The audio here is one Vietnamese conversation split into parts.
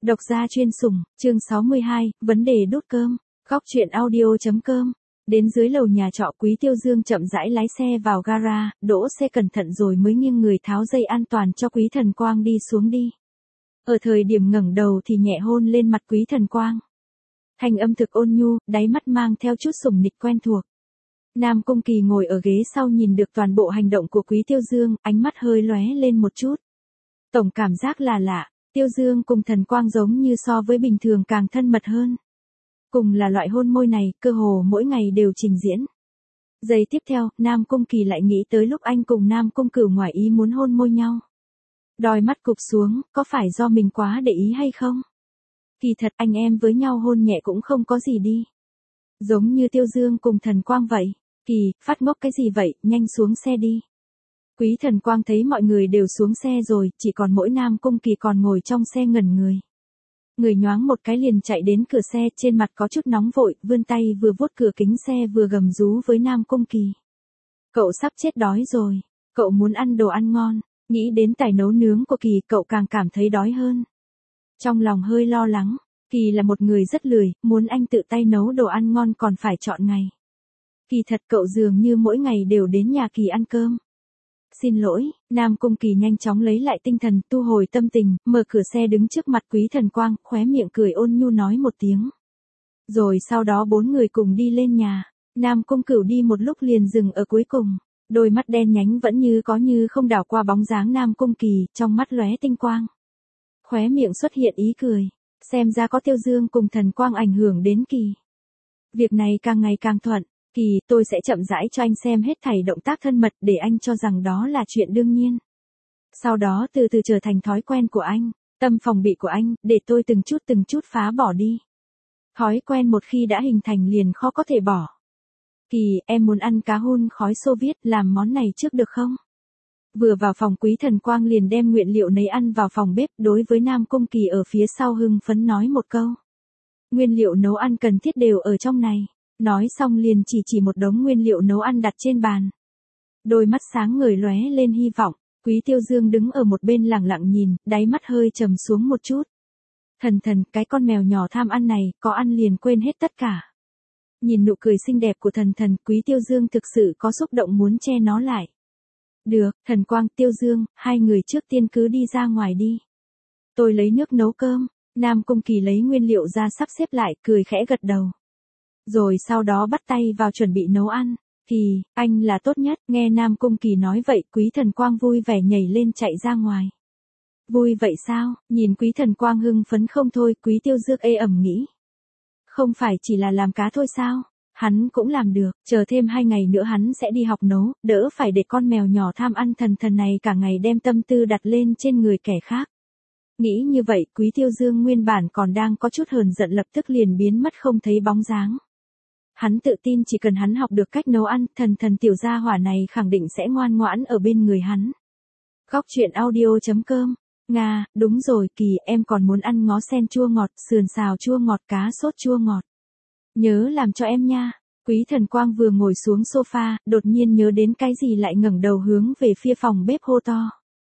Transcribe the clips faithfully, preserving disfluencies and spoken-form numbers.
Độc gia chuyên sủng, chương sáu mươi hai, vấn đề đốt cơm. Góc truyện audio.com. Đến dưới lầu nhà trọ, Quý Tiêu Dương chậm rãi lái xe vào gara, đỗ xe cẩn thận rồi mới nghiêng người tháo dây an toàn cho Quý Thần Quang đi xuống đi. Ở thời điểm ngẩng đầu thì nhẹ hôn lên mặt Quý Thần Quang. Thanh âm thực ôn nhu, đáy mắt mang theo chút sủng nịch quen thuộc. Nam Cung Kỳ ngồi ở ghế sau nhìn được toàn bộ hành động của Quý Tiêu Dương, ánh mắt hơi lóe lên một chút. Tổng cảm giác là lạ. Tiêu Dương cùng Thần Quang giống như so với bình thường càng thân mật hơn. Cùng là loại hôn môi này, cơ hồ mỗi ngày đều trình diễn. Giây tiếp theo, Nam Cung Kỳ lại nghĩ tới lúc anh cùng Nam Cung Cửu ngoài ý muốn hôn môi nhau. Đôi mắt cụp xuống, có phải do mình quá để ý hay không? Kỳ thật anh em với nhau hôn nhẹ cũng không có gì đi. Giống như Tiêu Dương cùng Thần Quang vậy. Kỳ, phát ngốc cái gì vậy, nhanh xuống xe đi. Quý Thần Quang thấy mọi người đều xuống xe rồi, chỉ còn mỗi Nam Cung Kỳ còn ngồi trong xe ngẩn người. Người nhoáng một cái liền chạy đến cửa xe, trên mặt có chút nóng vội, vươn tay vừa vuốt cửa kính xe vừa gầm rú với Nam Cung Kỳ. Cậu sắp chết đói rồi, cậu muốn ăn đồ ăn ngon, nghĩ đến tài nấu nướng của Kỳ cậu càng cảm thấy đói hơn. Trong lòng hơi lo lắng, Kỳ là một người rất lười, muốn anh tự tay nấu đồ ăn ngon còn phải chọn ngày. Kỳ thật cậu dường như mỗi ngày đều đến nhà Kỳ ăn cơm. Xin lỗi, Nam Cung Kỳ nhanh chóng lấy lại tinh thần, thu hồi tâm tình, mở cửa xe đứng trước mặt Quý Thần Quang, khóe miệng cười ôn nhu nói một tiếng. Rồi sau đó bốn người cùng đi lên nhà, Nam Cung Cửu đi một lúc liền dừng ở cuối cùng, đôi mắt đen nhánh vẫn như có như không đảo qua bóng dáng Nam Cung Kỳ, trong mắt lóe tinh quang. Khóe miệng xuất hiện ý cười, xem ra có Tiêu Dương cùng Thần Quang ảnh hưởng đến Kỳ. Việc này càng ngày càng thuận. Kỳ, tôi sẽ chậm rãi cho anh xem hết thảy động tác thân mật để anh cho rằng đó là chuyện đương nhiên. Sau đó từ từ trở thành thói quen của anh, tâm phòng bị của anh, để tôi từng chút từng chút phá bỏ đi. Thói quen một khi đã hình thành liền khó có thể bỏ. Kỳ, em muốn ăn cá hun khói Xô Viết, làm món này trước được không? Vừa vào phòng Quý Thần Quang liền đem nguyên liệu nấy ăn vào phòng bếp, đối với Nam Cung Kỳ ở phía sau hưng phấn nói một câu. Nguyên liệu nấu ăn cần thiết đều ở trong này. Nói xong liền chỉ chỉ một đống nguyên liệu nấu ăn đặt trên bàn. Đôi mắt sáng ngời lóe lên hy vọng, Quý Tiêu Dương đứng ở một bên lặng lặng nhìn, đáy mắt hơi trầm xuống một chút. Thần thần, cái con mèo nhỏ tham ăn này, có ăn liền quên hết tất cả. Nhìn nụ cười xinh đẹp của thần thần, Quý Tiêu Dương thực sự có xúc động muốn che nó lại. Được, Thần Quang, Tiêu Dương, hai người trước tiên cứ đi ra ngoài đi. Tôi lấy nước nấu cơm. Nam Cung Kỳ lấy nguyên liệu ra sắp xếp lại, cười khẽ gật đầu. Rồi sau đó bắt tay vào chuẩn bị nấu ăn. Kỳ, anh là tốt nhất. Nghe Nam Cung Kỳ nói vậy, Quý Thần Quang vui vẻ nhảy lên chạy ra ngoài. Vui vậy sao? Nhìn Quý Thần Quang hưng phấn không thôi, Quý Tiêu Dương ê ẩm nghĩ. Không phải chỉ là làm cá thôi sao? Hắn cũng làm được, chờ thêm hai ngày nữa hắn sẽ đi học nấu, đỡ phải để con mèo nhỏ tham ăn thần thần này cả ngày đem tâm tư đặt lên trên người kẻ khác. Nghĩ như vậy, Quý Tiêu Dương nguyên bản còn đang có chút hờn giận lập tức liền biến mất không thấy bóng dáng. Hắn tự tin chỉ cần hắn học được cách nấu ăn, thần thần tiểu gia hỏa này khẳng định sẽ ngoan ngoãn ở bên người hắn. Góc truyện audio.com. Nga, đúng rồi Kỳ, em còn muốn ăn ngó sen chua ngọt, sườn xào chua ngọt, cá sốt chua ngọt. Nhớ làm cho em nha. Quý Thần Quang vừa ngồi xuống sofa, đột nhiên nhớ đến cái gì lại ngẩng đầu hướng về phía phòng bếp hô to.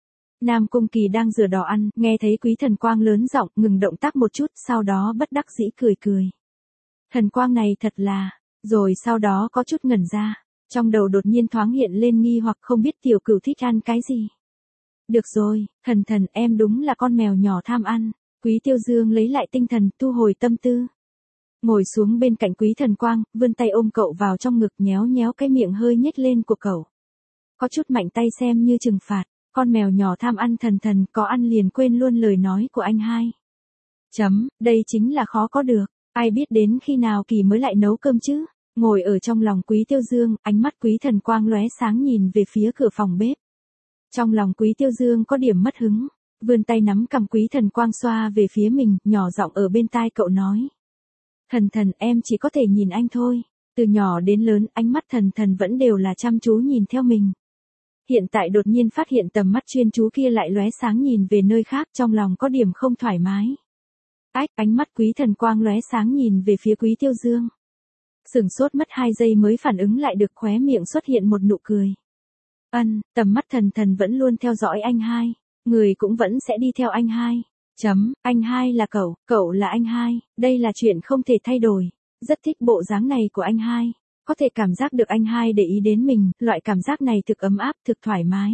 Nam Cung Kỳ đang rửa đỏ ăn, nghe thấy Quý Thần Quang lớn giọng, ngừng động tác một chút, sau đó bất đắc dĩ cười cười. Thần Quang này thật là, rồi sau đó có chút ngẩn ra, trong đầu đột nhiên thoáng hiện lên nghi hoặc không biết tiểu cửu thích ăn cái gì. Được rồi, thần thần em đúng là con mèo nhỏ tham ăn. Quý Tiêu Dương lấy lại tinh thần, thu hồi tâm tư. Ngồi xuống bên cạnh Quý Thần Quang, vươn tay ôm cậu vào trong ngực, nhéo nhéo cái miệng hơi nhếch lên của cậu. Có chút mạnh tay xem như trừng phạt, con mèo nhỏ tham ăn thần thần có ăn liền quên luôn lời nói của anh hai. Chấm, đây chính là khó có được. Ai biết đến khi nào Kỳ mới lại nấu cơm chứ? Ngồi ở trong lòng Quý Tiêu Dương, ánh mắt Quý Thần Quang lóe sáng nhìn về phía cửa phòng bếp. Trong lòng Quý Tiêu Dương có điểm mất hứng, vươn tay nắm cằm Quý Thần Quang xoa về phía mình, nhỏ giọng ở bên tai cậu nói. Thần thần em chỉ có thể nhìn anh thôi. Từ nhỏ đến lớn, ánh mắt thần thần vẫn đều là chăm chú nhìn theo mình. Hiện tại đột nhiên phát hiện tầm mắt chuyên chú kia lại lóe sáng nhìn về nơi khác, trong lòng có điểm không thoải mái. Ách, ánh mắt Quý Thần Quang lóe sáng nhìn về phía Quý Tiêu Dương. Sửng sốt mất hai giây mới phản ứng lại được, khóe miệng xuất hiện một nụ cười. Ân, tầm mắt thần thần vẫn luôn theo dõi anh hai, người cũng vẫn sẽ đi theo anh hai. Chấm, anh hai là cậu, cậu là anh hai, đây là chuyện không thể thay đổi. Rất thích bộ dáng này của anh hai. Có thể cảm giác được anh hai để ý đến mình, loại cảm giác này thực ấm áp, thực thoải mái.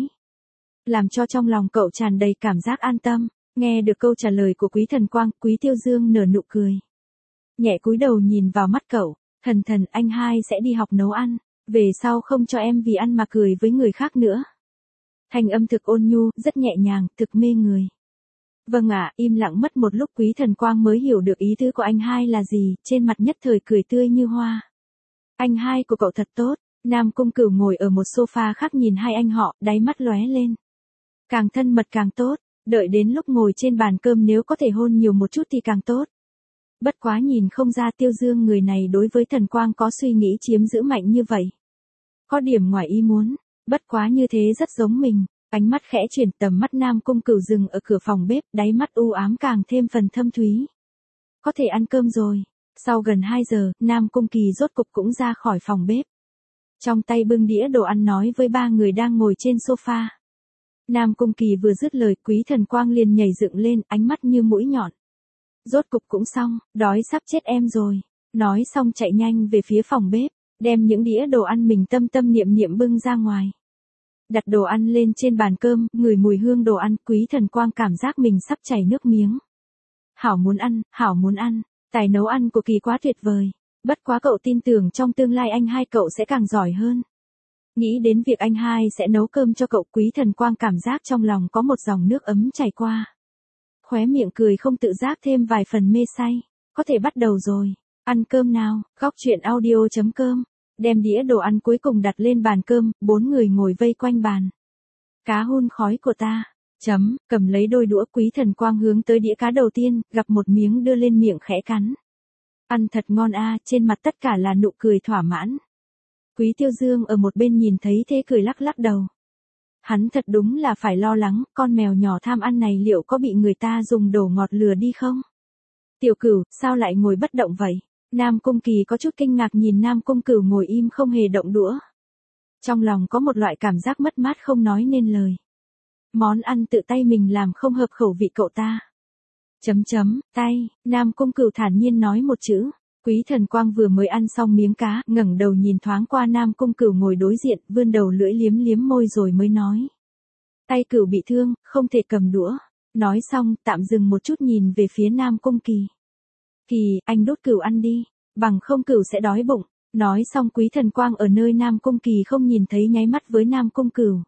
Làm cho trong lòng cậu tràn đầy cảm giác an tâm. Nghe được câu trả lời của Quý Thần Quang, Quý Tiêu Dương nở nụ cười. Nhẹ cúi đầu nhìn vào mắt cậu, thần thần anh hai sẽ đi học nấu ăn, về sau không cho em vì ăn mà cười với người khác nữa. Thanh âm thực ôn nhu, rất nhẹ nhàng, thực mê người. Vâng ạ, im lặng mất một lúc Quý Thần Quang mới hiểu được ý tứ của anh hai là gì, trên mặt nhất thời cười tươi như hoa. Anh hai của cậu thật tốt. Nam Cung Cửu ngồi ở một sofa khác nhìn hai anh họ, đáy mắt lóe lên. Càng thân mật càng tốt, đợi đến lúc ngồi trên bàn cơm nếu có thể hôn nhiều một chút thì càng tốt. Bất quá nhìn không ra Tiêu Dương người này đối với Thần Quang có suy nghĩ chiếm giữ mạnh như vậy. Có điểm ngoài ý muốn, bất quá như thế rất giống mình. Ánh mắt khẽ chuyển, tầm mắt Nam Cung Cửu dừng ở cửa phòng bếp, đáy mắt u ám càng thêm phần thâm thúy. Có thể ăn cơm rồi. Sau gần hai giờ, Nam Cung Kỳ rốt cục cũng ra khỏi phòng bếp. Trong tay bưng đĩa đồ ăn nói với ba người đang ngồi trên sofa. Nam Cung Kỳ vừa dứt lời, Quý Thần Quang liền nhảy dựng lên, ánh mắt như mũi nhọn. Rốt cục cũng xong, đói sắp chết em rồi. Nói xong chạy nhanh về phía phòng bếp, đem những đĩa đồ ăn mình tâm tâm niệm niệm bưng ra ngoài. Đặt đồ ăn lên trên bàn cơm, ngửi mùi hương đồ ăn, Quý Thần Quang cảm giác mình sắp chảy nước miếng. Hảo muốn ăn, hảo muốn ăn, tài nấu ăn của Kỳ quá tuyệt vời. Bất quá cậu tin tưởng trong tương lai anh hai cậu sẽ càng giỏi hơn. Nghĩ đến việc anh hai sẽ nấu cơm cho cậu, Quý Thần Quang cảm giác trong lòng có một dòng nước ấm chảy qua. Khóe miệng cười không tự giác thêm vài phần mê say. Có thể bắt đầu rồi. Ăn cơm nào, góc truyện audio chấm com. Đem đĩa đồ ăn cuối cùng đặt lên bàn cơm, bốn người ngồi vây quanh bàn. Cá hun khói của ta. Chấm, cầm lấy đôi đũa, Quý Thần Quang hướng tới đĩa cá đầu tiên, gặp một miếng đưa lên miệng khẽ cắn. Ăn thật ngon a, trên mặt tất cả là nụ cười thỏa mãn. Quý Tiêu Dương ở một bên nhìn thấy thế cười lắc lắc đầu. Hắn thật đúng là phải lo lắng, con mèo nhỏ tham ăn này liệu có bị người ta dùng đồ ngọt lừa đi không? Tiểu Cửu, sao lại ngồi bất động vậy? Nam Cung Kỳ có chút kinh ngạc nhìn Nam Cung Cửu ngồi im không hề động đũa. Trong lòng có một loại cảm giác mất mát không nói nên lời. Món ăn tự tay mình làm không hợp khẩu vị cậu ta. Chấm chấm, tay, Nam Cung Cửu thản nhiên nói một chữ. Quý Thần Quang vừa mới ăn xong miếng cá, ngẩng đầu nhìn thoáng qua Nam Cung Cửu ngồi đối diện, vươn đầu lưỡi liếm liếm môi rồi mới nói. Tay Cửu bị thương, không thể cầm đũa. Nói xong, tạm dừng một chút nhìn về phía Nam Cung Kỳ. Kỳ, anh đút Cửu ăn đi, bằng không Cửu sẽ đói bụng. Nói xong Quý Thần Quang ở nơi Nam Cung Kỳ không nhìn thấy nháy mắt với Nam Cung Cửu.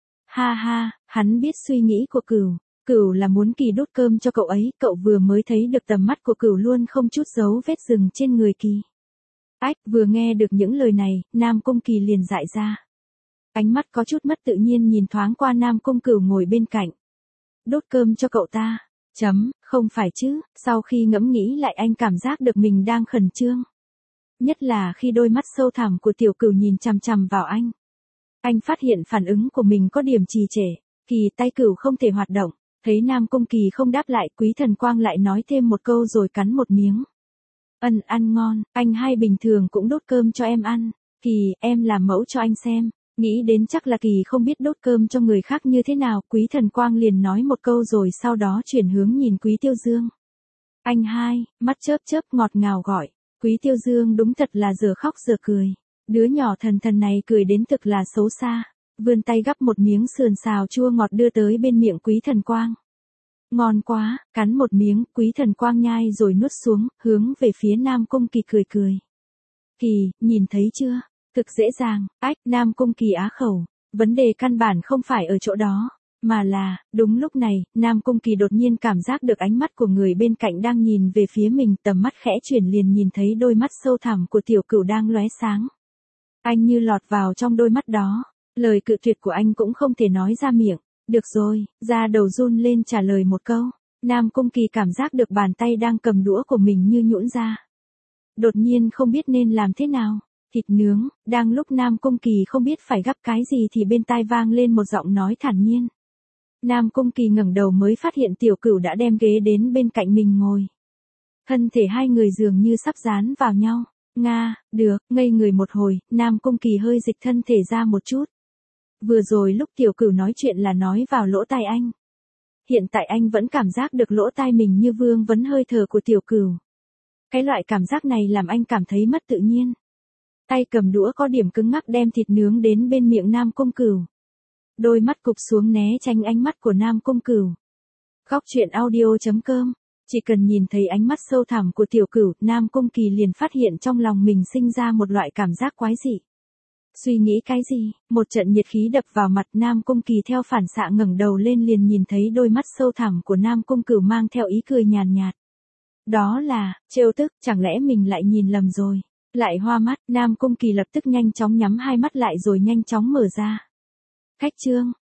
Ha ha, hắn biết suy nghĩ của Cửu. Cửu là muốn Kỳ đút cơm cho cậu ấy, cậu vừa mới thấy được tầm mắt của Cửu luôn không chút dấu vết dừng trên người Kỳ. Ách, vừa nghe được những lời này, Nam Cung Kỳ liền dại ra. Ánh mắt có chút mất tự nhiên nhìn thoáng qua Nam Cung Cửu ngồi bên cạnh. Đút cơm cho cậu ta. Chấm, không phải chứ, sau khi ngẫm nghĩ lại anh cảm giác được mình đang khẩn trương. Nhất là khi đôi mắt sâu thẳm của Tiểu Cửu nhìn chằm chằm vào anh. Anh phát hiện phản ứng của mình có điểm trì trệ, Kỳ tay Cửu không thể hoạt động. Thấy Nam Cung Kỳ không đáp lại, Quý Thần Quang lại nói thêm một câu rồi cắn một miếng. Ân, ăn ngon, anh hai bình thường cũng đút cơm cho em ăn. Kỳ, em làm mẫu cho anh xem. Nghĩ đến chắc là Kỳ không biết đút cơm cho người khác như thế nào, Quý Thần Quang liền nói một câu rồi sau đó chuyển hướng nhìn Quý Tiêu Dương. Anh hai, mắt chớp chớp ngọt ngào gọi. Quý Tiêu Dương đúng thật là giờ khóc giờ cười. Đứa nhỏ thần thần này cười đến thực là xấu xa. Vươn tay gắp một miếng sườn xào chua ngọt đưa tới bên miệng Quý Thần Quang. Ngon quá, cắn một miếng, Quý Thần Quang nhai rồi nuốt xuống, hướng về phía Nam Cung Kỳ cười cười. Kỳ, nhìn thấy chưa? Thực dễ dàng, ách, Nam Cung Kỳ á khẩu. Vấn đề căn bản không phải ở chỗ đó, mà là, đúng lúc này, Nam Cung Kỳ đột nhiên cảm giác được ánh mắt của người bên cạnh đang nhìn về phía mình, tầm mắt khẽ chuyển liền nhìn thấy đôi mắt sâu thẳm của Tiểu Cửu đang lóe sáng. Anh như lọt vào trong đôi mắt đó. Lời cự tuyệt của anh cũng không thể nói ra miệng. Được rồi, ra đầu run lên trả lời một câu. Nam Cung Kỳ cảm giác được bàn tay đang cầm đũa của mình như nhũn ra. Đột nhiên không biết nên làm thế nào. Thịt nướng, đang lúc Nam Cung Kỳ không biết phải gắp cái gì thì bên tai vang lên một giọng nói thản nhiên. Nam Cung Kỳ ngẩng đầu mới phát hiện Tiểu Cửu đã đem ghế đến bên cạnh mình ngồi. Thân thể hai người dường như sắp dán vào nhau. Nga, được, ngây người một hồi, Nam Cung Kỳ hơi dịch thân thể ra một chút. Vừa rồi lúc Tiểu Cửu nói chuyện là nói vào lỗ tai anh. hiện tại anh vẫn cảm giác được lỗ tai mình như vương vấn hơi thở của tiểu cửu. Cái loại cảm giác này làm anh cảm thấy mất tự nhiên. Tay cầm đũa có điểm cứng ngắc đem thịt nướng đến bên miệng Nam Cung Cửu. Đôi mắt cụp xuống né tránh ánh mắt của Nam Cung Cửu. Góc truyện audio chấm com. Chỉ cần nhìn thấy ánh mắt sâu thẳm của tiểu cửu, Nam Cung Kỳ liền phát hiện trong lòng mình sinh ra một loại cảm giác quái dị. Suy nghĩ cái gì? Một trận nhiệt khí đập vào mặt, Nam Cung Kỳ theo phản xạ ngẩng đầu lên liền nhìn thấy đôi mắt sâu thẳm của Nam Cung Cửu mang theo ý cười nhàn nhạt. Đó là, trêu tức, chẳng lẽ mình lại nhìn lầm rồi? Lại hoa mắt, Nam Cung Kỳ lập tức nhanh chóng nhắm hai mắt lại rồi nhanh chóng mở ra. Khách trương,